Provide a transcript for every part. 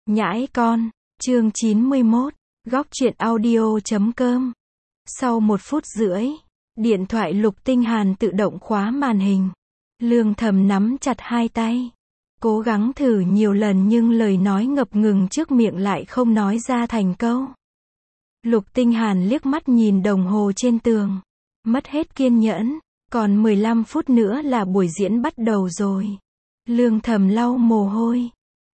Nhãi con, chương 91, góc truyện audio.com. Sau 1 phút rưỡi, điện thoại Lục Tinh Hàn tự động khóa màn hình. Lương Thầm nắm chặt hai tay, cố gắng thử nhiều lần nhưng lời nói ngập ngừng trước miệng lại không nói ra thành câu. Lục Tinh Hàn liếc mắt nhìn đồng hồ trên tường, mất hết kiên nhẫn, còn 15 phút nữa là buổi diễn bắt đầu rồi. Lương Thầm lau mồ hôi.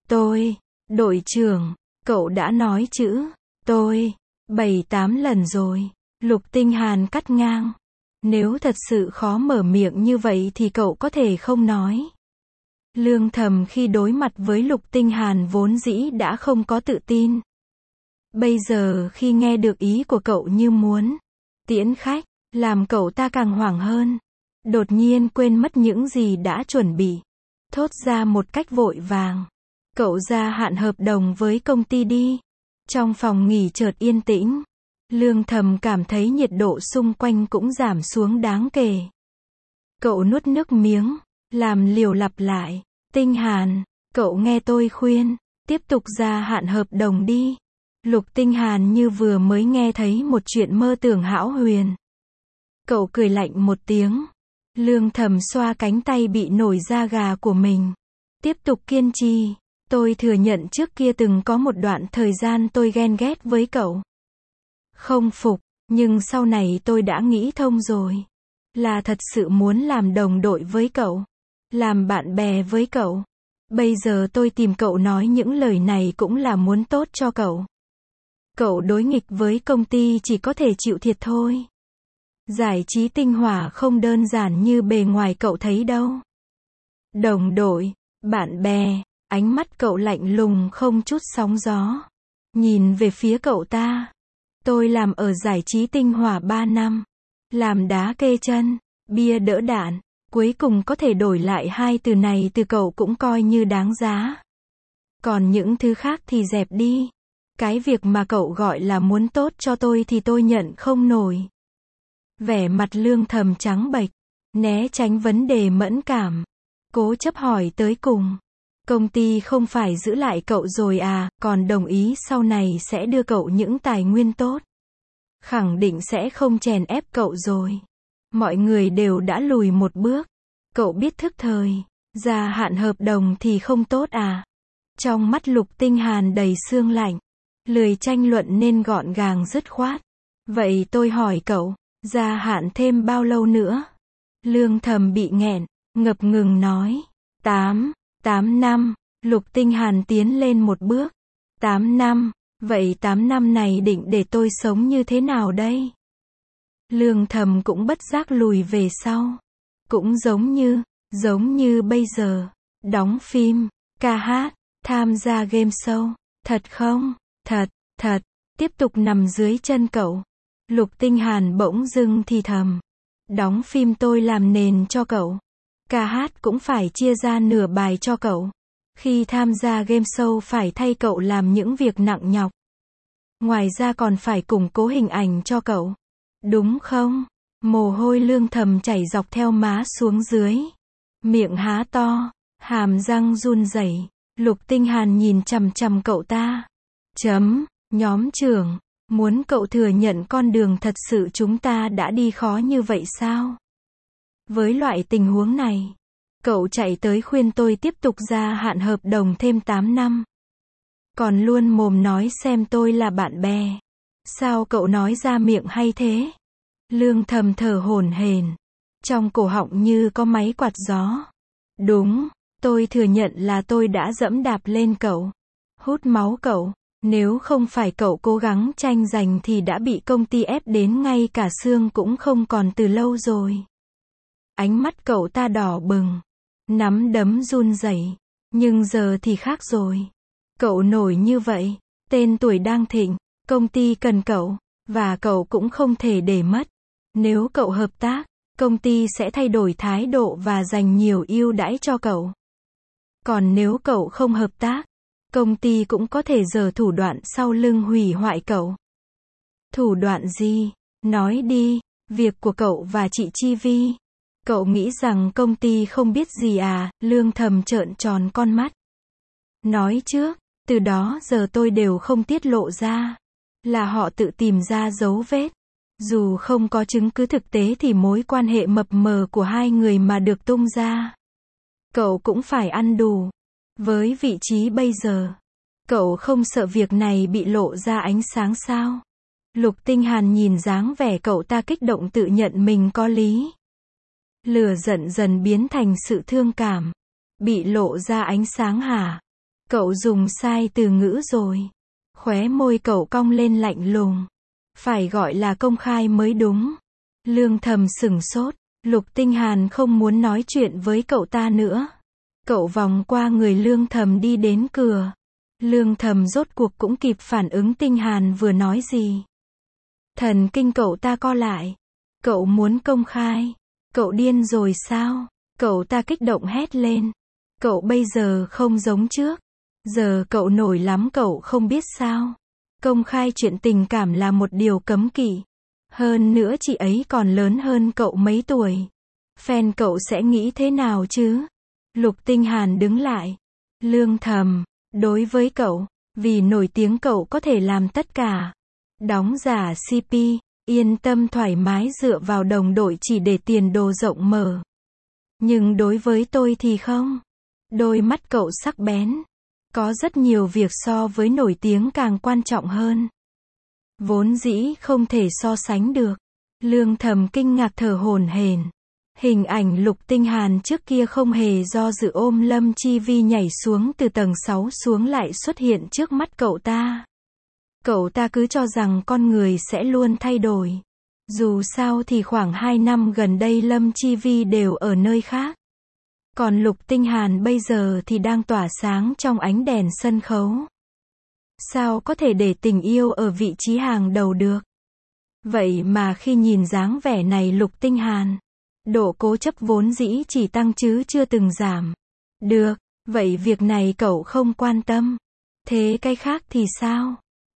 Đội trưởng, cậu đã nói chữ tôi 7-8 lần rồi. Lục Tinh Hàn cắt ngang. Nếu thật sự khó mở miệng như vậy thì cậu có thể không nói. Lương Thầm khi đối mặt với Lục Tinh Hàn vốn dĩ đã không có tự tin. Bây giờ khi nghe được ý của cậu như muốn tiễn khách, làm cậu ta càng hoảng hơn. Đột nhiên quên mất những gì đã chuẩn bị. Thốt ra một cách vội vàng. Cậu gia hạn hợp đồng với công ty đi. Trong phòng nghỉ chợt yên tĩnh. Lương Thầm cảm thấy nhiệt độ xung quanh cũng giảm xuống đáng kể. Cậu nuốt nước miếng, làm liều lặp lại. Tinh Hàn, cậu nghe tôi khuyên, tiếp tục gia hạn hợp đồng đi. Lục Tinh Hàn như vừa mới nghe thấy một chuyện mơ tưởng hão huyền. Cậu cười lạnh một tiếng. Lương Thầm xoa cánh tay bị nổi da gà của mình. Tiếp tục kiên trì. Tôi thừa nhận trước kia từng có một đoạn thời gian tôi ghen ghét với cậu. Không phục, nhưng sau này tôi đã nghĩ thông rồi. Là thật sự muốn làm đồng đội với cậu. Làm bạn bè với cậu. Bây giờ tôi tìm cậu nói những lời này cũng là muốn tốt cho cậu. Cậu đối nghịch với công ty chỉ có thể chịu thiệt thôi. Giải trí tinh hỏa không đơn giản như bề ngoài cậu thấy đâu. Đồng đội, bạn bè. Ánh mắt cậu lạnh lùng không chút sóng gió. Nhìn về phía cậu ta. Tôi làm ở giải trí tinh hỏa 3 năm. Làm đá kê chân, bia đỡ đạn. Cuối cùng có thể đổi lại hai từ này từ cậu cũng coi như đáng giá. Còn những thứ khác thì dẹp đi. Cái việc mà cậu gọi là muốn tốt cho tôi thì tôi nhận không nổi. Vẻ mặt Lương Thầm trắng bệch. Né tránh vấn đề mẫn cảm. Cố chấp hỏi tới cùng. Công ty không phải giữ lại cậu rồi à, còn đồng ý sau này sẽ đưa cậu những tài nguyên tốt. Khẳng định sẽ không chèn ép cậu rồi. Mọi người đều đã lùi một bước. Cậu biết thức thời, gia hạn hợp đồng thì không tốt à. Trong mắt Lục Tinh Hàn đầy sương lạnh. Lười tranh luận nên gọn gàng dứt khoát. Vậy tôi hỏi cậu, gia hạn thêm bao lâu nữa? Lương Thầm bị nghẹn, ngập ngừng nói. 8 năm, Lục Tinh Hàn tiến lên một bước. 8 năm, vậy 8 năm này định để tôi sống như thế nào đây? Lương Thầm cũng bất giác lùi về sau. Cũng giống như bây giờ, đóng phim, ca hát, tham gia game show, thật không? Thật, tiếp tục nằm dưới chân cậu. Lục Tinh Hàn bỗng dưng thì thầm. Đóng phim tôi làm nền cho cậu. Ca hát cũng phải chia ra nửa bài cho cậu. Khi tham gia game show phải thay cậu làm những việc nặng nhọc. Ngoài ra còn phải củng cố hình ảnh cho cậu. Đúng không? Mồ hôi Lương Thầm chảy dọc theo má xuống dưới. Miệng há to, hàm răng run rẩy. Lục Tinh Hàn nhìn chằm chằm cậu ta. Nhóm trưởng, muốn cậu thừa nhận con đường thật sự chúng ta đã đi khó như vậy sao? Với loại tình huống này, cậu chạy tới khuyên tôi tiếp tục gia hạn hợp đồng thêm 8 năm. Còn luôn mồm nói xem tôi là bạn bè. Sao cậu nói ra miệng hay thế? Lương Thầm thở hổn hển. Trong cổ họng như có máy quạt gió. Đúng, tôi thừa nhận là tôi đã dẫm đạp lên cậu. Hút máu cậu. Nếu không phải cậu cố gắng tranh giành thì đã bị công ty ép đến ngay cả xương cũng không còn từ lâu rồi. Ánh mắt cậu ta đỏ bừng. Nắm đấm run rẩy. Nhưng giờ thì khác rồi. Cậu nổi như vậy. Tên tuổi đang thịnh. Công ty cần cậu. Và cậu cũng không thể để mất. Nếu cậu hợp tác, công ty sẽ thay đổi thái độ và dành nhiều ưu đãi cho cậu. Còn nếu cậu không hợp tác, công ty cũng có thể giở thủ đoạn sau lưng hủy hoại cậu. Thủ đoạn gì? Nói đi. Việc của cậu và chị Chi Vi. Cậu nghĩ rằng công ty không biết gì à? Lương Thầm trợn tròn con mắt. Nói trước, Từ đó giờ tôi đều không tiết lộ ra. Là họ tự tìm ra dấu vết. Dù không có chứng cứ thực tế thì mối quan hệ mập mờ của hai người mà được tung ra. Cậu cũng phải ăn đủ. Với vị trí bây giờ, cậu không sợ việc này bị lộ ra ánh sáng sao? Lục Tinh Hàn nhìn dáng vẻ cậu ta kích động tự nhận mình có lý. Lửa giận dần biến thành sự thương cảm. Bị lộ ra ánh sáng hả? Cậu dùng sai từ ngữ rồi. Khóe môi cậu cong lên lạnh lùng. Phải gọi là công khai mới đúng. Lương Thầm sửng sốt. Lục Tinh Hàn không muốn nói chuyện với cậu ta nữa. Cậu vòng qua người Lương Thầm đi đến cửa. Lương Thầm rốt cuộc cũng kịp phản ứng Tinh Hàn vừa nói gì. Thần kinh cậu ta co lại. Cậu muốn công khai. Cậu điên rồi sao? Cậu ta kích động hét lên. Cậu bây giờ không giống trước. Giờ cậu nổi lắm, cậu không biết sao? Công khai chuyện tình cảm là một điều cấm kỵ. Hơn nữa chị ấy còn lớn hơn cậu mấy tuổi. Fan cậu sẽ nghĩ thế nào chứ? Lục Tinh Hàn đứng lại. Lương Thầm, đối với cậu, vì nổi tiếng cậu có thể làm tất cả. Đóng giả CP, yên tâm thoải mái dựa vào đồng đội chỉ để tiền đồ rộng mở. Nhưng đối với tôi thì không. Đôi mắt cậu sắc bén. Có rất nhiều việc so với nổi tiếng càng quan trọng hơn. Vốn dĩ không thể so sánh được. Lương Thầm kinh ngạc thở hổn hển. Hình ảnh Lục Tinh Hàn trước kia không hề do dự ôm Lâm Chi Vi nhảy xuống từ tầng 6 xuống lại xuất hiện trước mắt cậu ta. Cậu ta cứ cho rằng con người sẽ luôn thay đổi. Dù sao thì khoảng 2 năm gần đây Lâm Chi Vi đều ở nơi khác. Còn Lục Tinh Hàn bây giờ thì đang tỏa sáng trong ánh đèn sân khấu. Sao có thể để tình yêu ở vị trí hàng đầu được? Vậy mà khi nhìn dáng vẻ này Lục Tinh Hàn, độ cố chấp vốn dĩ chỉ tăng chứ chưa từng giảm. Được, vậy việc này cậu không quan tâm. Thế cái khác thì sao?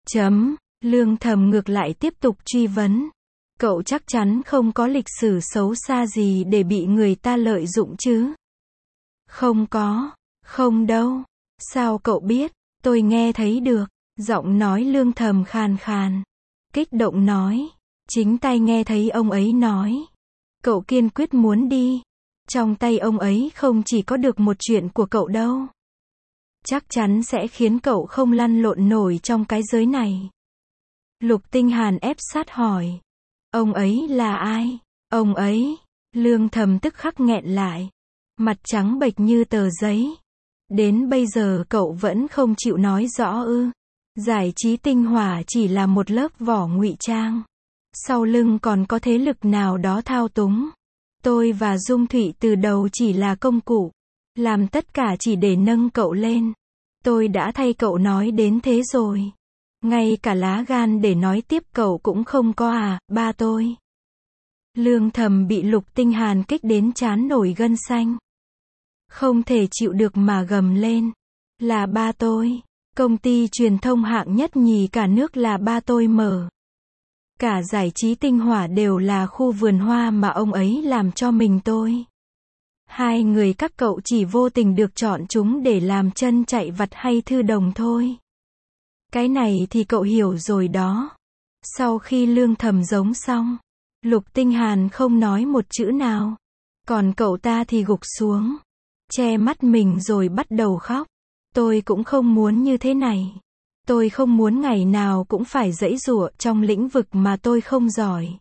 Lương Thầm ngược lại tiếp tục truy vấn. Cậu chắc chắn không có lịch sử xấu xa gì để bị người ta lợi dụng chứ? Không có, không đâu. Sao cậu biết? Tôi nghe thấy được. Giọng nói Lương Thầm khàn khàn. Kích động nói. Chính tay nghe thấy ông ấy nói. Cậu kiên quyết muốn đi. Trong tay ông ấy không chỉ có được một chuyện của cậu đâu. Chắc chắn sẽ khiến cậu không lăn lộn nổi trong cái giới này. Lục Tinh Hàn ép sát hỏi. Ông ấy là ai? Ông ấy. Lương Thầm tức khắc nghẹn lại. Mặt trắng bệch như tờ giấy. Đến bây giờ cậu vẫn không chịu nói rõ ư? Giải trí tinh hỏa chỉ là một lớp vỏ ngụy trang. Sau lưng còn có thế lực nào đó thao túng. Tôi và Dung Thụy từ đầu chỉ là công cụ. Làm tất cả chỉ để nâng cậu lên. Tôi đã thay cậu nói đến thế rồi. Ngay cả lá gan để nói tiếp cậu cũng không có à, ba tôi. Lương Thầm bị Lục Tinh Hàn kích đến trán nổi gân xanh. Không thể chịu được mà gầm lên. Là ba tôi. Công ty truyền thông hạng nhất nhì cả nước là ba tôi mở. Cả giải trí tinh hỏa đều là khu vườn hoa mà ông ấy làm cho mình tôi. Hai người các cậu chỉ vô tình được chọn chúng để làm chân chạy vặt hay thư đồng thôi. Cái này thì cậu hiểu rồi đó. Sau khi Lương Thầm giống xong, Lục Tinh Hàn không nói một chữ nào. Còn cậu ta thì gục xuống. Che mắt mình rồi bắt đầu khóc. Tôi cũng không muốn như thế này. Tôi không muốn ngày nào cũng phải giãy giụa trong lĩnh vực mà tôi không giỏi.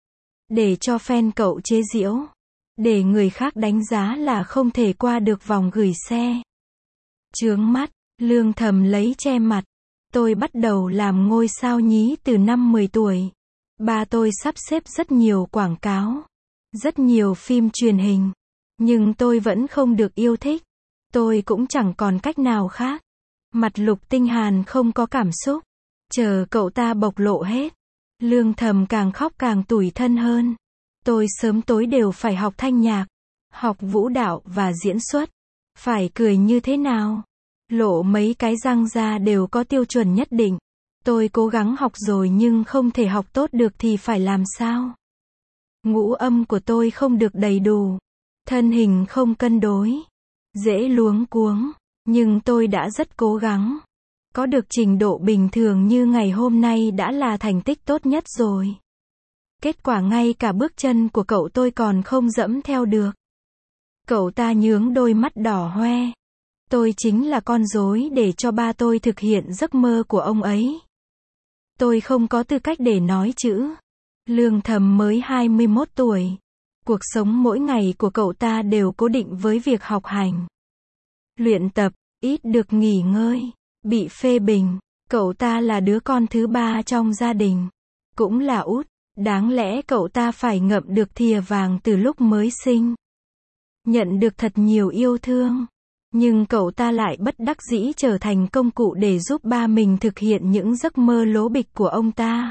Để cho fan cậu chế giễu. Để người khác đánh giá là không thể qua được vòng gửi xe. Chướng mắt, Lương Thầm lấy che mặt. Tôi bắt đầu làm ngôi sao nhí từ năm 10 tuổi. Ba tôi sắp xếp rất nhiều quảng cáo. Rất nhiều phim truyền hình. Nhưng tôi vẫn không được yêu thích. Tôi cũng chẳng còn cách nào khác. Mặt Lục Tinh Hàn không có cảm xúc. Chờ cậu ta bộc lộ hết. Lương Thầm càng khóc càng tủi thân hơn. Tôi sớm tối đều phải học thanh nhạc. Học vũ đạo và diễn xuất. Phải cười như thế nào? Lộ mấy cái răng ra đều có tiêu chuẩn nhất định. Tôi cố gắng học rồi nhưng không thể học tốt được thì phải làm sao? Ngũ âm của tôi không được đầy đủ. Thân hình không cân đối. Dễ luống cuống. Nhưng tôi đã rất cố gắng. Có được trình độ bình thường như ngày hôm nay đã là thành tích tốt nhất rồi. Kết quả ngay cả bước chân của cậu tôi còn không dẫm theo được. Cậu ta nhướng đôi mắt đỏ hoe. Tôi chính là con rối để cho ba tôi thực hiện giấc mơ của ông ấy. Tôi không có tư cách để nói chữ. Lương Thầm mới 21 tuổi. Cuộc sống mỗi ngày của cậu ta đều cố định với việc học hành, luyện tập, ít được nghỉ ngơi, bị phê bình. Cậu ta là đứa con thứ ba trong gia đình, cũng là út. Đáng lẽ cậu ta phải ngậm được thìa vàng từ lúc mới sinh, nhận được thật nhiều yêu thương. Nhưng cậu ta lại bất đắc dĩ trở thành công cụ để giúp ba mình thực hiện những giấc mơ lố bịch của ông ta.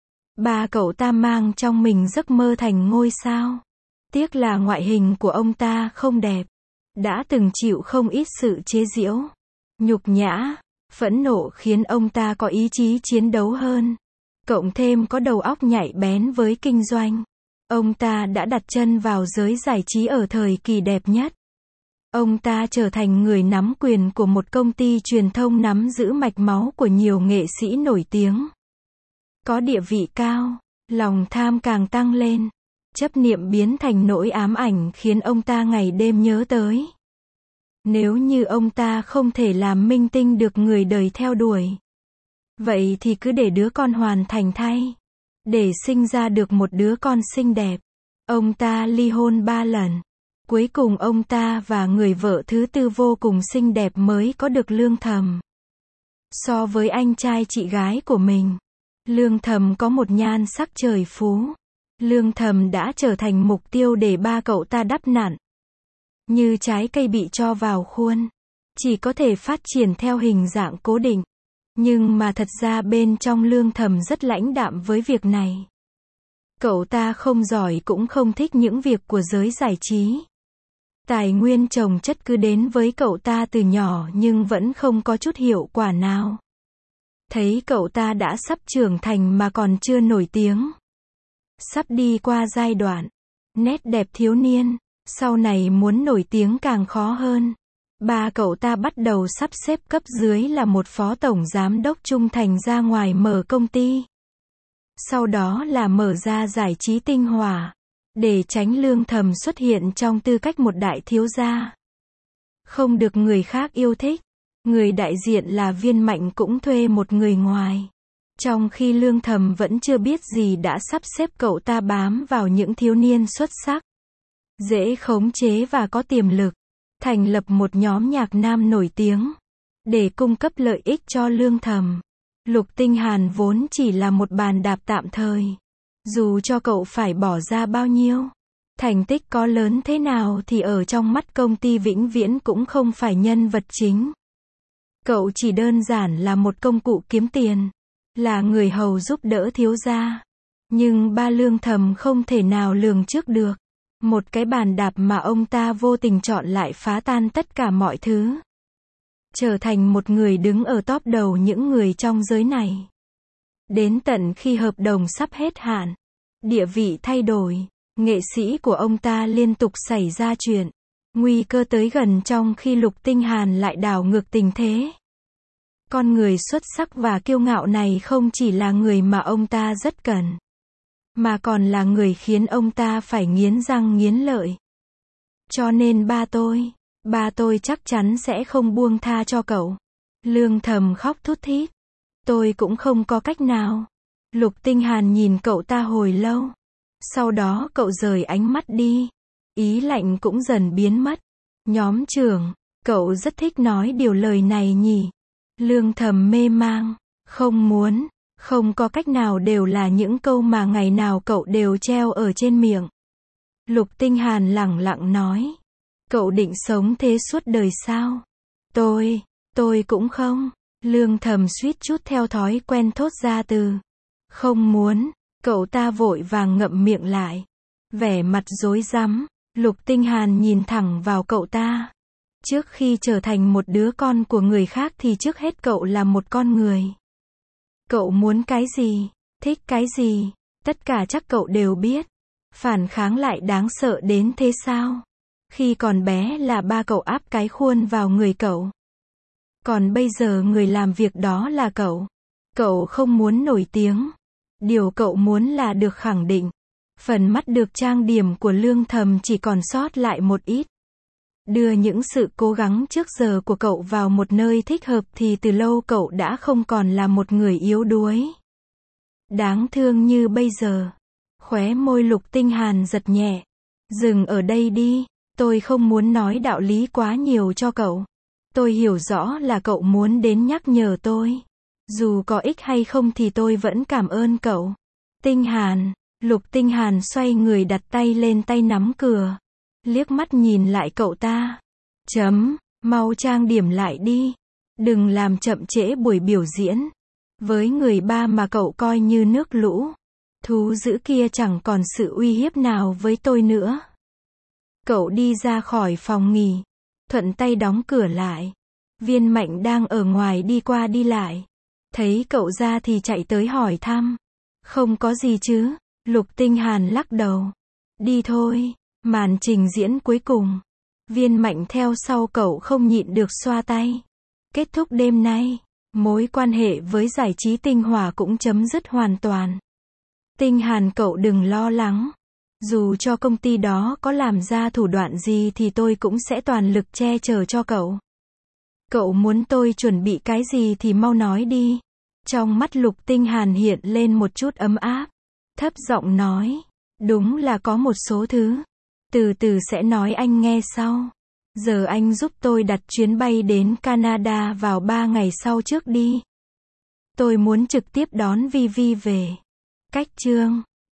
Ba cậu ta mang trong mình giấc mơ thành ngôi sao. Tiếc là ngoại hình của ông ta không đẹp. Đã từng chịu không ít sự chế giễu, nhục nhã, phẫn nộ khiến ông ta có ý chí chiến đấu hơn. Cộng thêm có đầu óc nhạy bén với kinh doanh. Ông ta đã đặt chân vào giới giải trí ở thời kỳ đẹp nhất. Ông ta trở thành người nắm quyền của một công ty truyền thông nắm giữ mạch máu của nhiều nghệ sĩ nổi tiếng. Có địa vị cao, lòng tham càng tăng lên. Chấp niệm biến thành nỗi ám ảnh khiến ông ta ngày đêm nhớ tới. Nếu như ông ta không thể làm minh tinh được người đời theo đuổi, vậy thì cứ để đứa con hoàn thành thay. Để sinh ra được một đứa con xinh đẹp. Ông ta ly hôn 3 lần. Cuối cùng ông ta và người vợ thứ tư vô cùng xinh đẹp mới có được Lương Thầm. So với anh trai chị gái của mình, Lương Thầm có một nhan sắc trời phú. Lương Thầm đã trở thành mục tiêu để ba cậu ta đắp nặn. Như trái cây bị cho vào khuôn, chỉ có thể phát triển theo hình dạng cố định. Nhưng mà thật ra bên trong Lương Thầm rất lãnh đạm với việc này. Cậu ta không giỏi cũng không thích những việc của giới giải trí. Tài nguyên chồng chất cứ đến với cậu ta từ nhỏ nhưng vẫn không có chút hiệu quả nào. Thấy cậu ta đã sắp trưởng thành mà còn chưa nổi tiếng. Sắp đi qua giai đoạn nét đẹp thiếu niên, sau này muốn nổi tiếng càng khó hơn. Ba cậu ta bắt đầu sắp xếp cấp dưới là một phó tổng giám đốc trung thành ra ngoài mở công ty. Sau đó là mở ra giải trí tinh hỏa, để tránh Lương Thầm xuất hiện trong tư cách một đại thiếu gia. Không được người khác yêu thích, người đại diện là Viên Mạnh cũng thuê một người ngoài. Trong khi Lương Thầm vẫn chưa biết gì đã sắp xếp cậu ta bám vào những thiếu niên xuất sắc, dễ khống chế và có tiềm lực. Thành lập một nhóm nhạc nam nổi tiếng, để cung cấp lợi ích cho Lương Thầm. Lục Tinh Hàn vốn chỉ là một bàn đạp tạm thời. Dù cho cậu phải bỏ ra bao nhiêu, thành tích có lớn thế nào thì ở trong mắt công ty vĩnh viễn cũng không phải nhân vật chính. Cậu chỉ đơn giản là một công cụ kiếm tiền, là người hầu giúp đỡ thiếu gia. Nhưng ba Lương Thầm không thể nào lường trước được. Một cái bàn đạp mà ông ta vô tình chọn lại phá tan tất cả mọi thứ. Trở thành một người đứng ở top đầu những người trong giới này. Đến tận khi hợp đồng sắp hết hạn, địa vị thay đổi, nghệ sĩ của ông ta liên tục xảy ra chuyện. Nguy cơ tới gần trong khi Lục Tinh Hàn lại đảo ngược tình thế. Con người xuất sắc và kiêu ngạo này không chỉ là người mà ông ta rất cần, mà còn là người khiến ông ta phải nghiến răng nghiến lợi. Cho nên ba tôi chắc chắn sẽ không buông tha cho cậu. Lương Thầm khóc thút thít. Tôi cũng không có cách nào. Lục Tinh Hàn nhìn cậu ta hồi lâu. Sau đó cậu rời ánh mắt đi. Ý lạnh cũng dần biến mất. Nhóm trưởng, cậu rất thích nói điều lời này nhỉ? Lương Thầm mê mang. Không muốn, không có cách nào đều là những câu mà ngày nào cậu đều treo ở trên miệng. Lục Tinh Hàn lẳng lặng nói. Cậu định sống thế suốt đời sao? Tôi cũng không. Lương Thầm suýt chút theo thói quen thốt ra từ không muốn. Cậu ta vội vàng ngậm miệng lại. Vẻ mặt rối rắm. Lục Tinh Hàn nhìn thẳng vào cậu ta. Trước khi trở thành một đứa con của người khác thì trước hết cậu là một con người. Cậu muốn cái gì, thích cái gì, tất cả chắc cậu đều biết. Phản kháng lại đáng sợ đến thế sao? Khi còn bé là ba cậu áp cái khuôn vào người cậu. Còn bây giờ người làm việc đó là cậu. Cậu không muốn nổi tiếng. Điều cậu muốn là được khẳng định. Phần mắt được trang điểm của Lương Thầm chỉ còn sót lại một ít. Đưa những sự cố gắng trước giờ của cậu vào một nơi thích hợp thì từ lâu cậu đã không còn là một người yếu đuối. Đáng thương như bây giờ. Khóe môi Lục Tinh Hàn giật nhẹ. Dừng ở đây đi. Tôi không muốn nói đạo lý quá nhiều cho cậu. Tôi hiểu rõ là cậu muốn đến nhắc nhở tôi. Dù có ích hay không thì tôi vẫn cảm ơn cậu. Tinh Hàn. Lục Tinh Hàn xoay người đặt tay lên tay nắm cửa. Liếc mắt nhìn lại cậu ta. Mau trang điểm lại đi. Đừng làm chậm trễ buổi biểu diễn. Với người ba mà cậu coi như nước lũ. Thú dữ kia chẳng còn sự uy hiếp nào với tôi nữa. Cậu đi ra khỏi phòng nghỉ. Thuận tay đóng cửa lại. Viên Mạnh đang ở ngoài đi qua đi lại. Thấy cậu ra thì chạy tới hỏi thăm. Không có gì chứ. Lục Tinh Hàn lắc đầu. Đi thôi. Màn trình diễn cuối cùng. Viên Mạnh theo sau cậu không nhịn được xoa tay. Kết thúc đêm nay. Mối quan hệ với giải trí Tinh Hỏa cũng chấm dứt hoàn toàn. Tinh Hàn cậu đừng lo lắng. Dù cho công ty đó có làm ra thủ đoạn gì thì tôi cũng sẽ toàn lực che chở cho cậu. Cậu muốn tôi chuẩn bị cái gì thì mau nói đi. Trong mắt Lục Tinh Hàn hiện lên một chút ấm áp. Thấp giọng nói. Đúng là có một số thứ. Từ từ sẽ nói anh nghe sau. Giờ anh giúp tôi đặt chuyến bay đến Canada vào 3 ngày sau trước đi. Tôi muốn trực tiếp đón Vi Vi về. Cách chương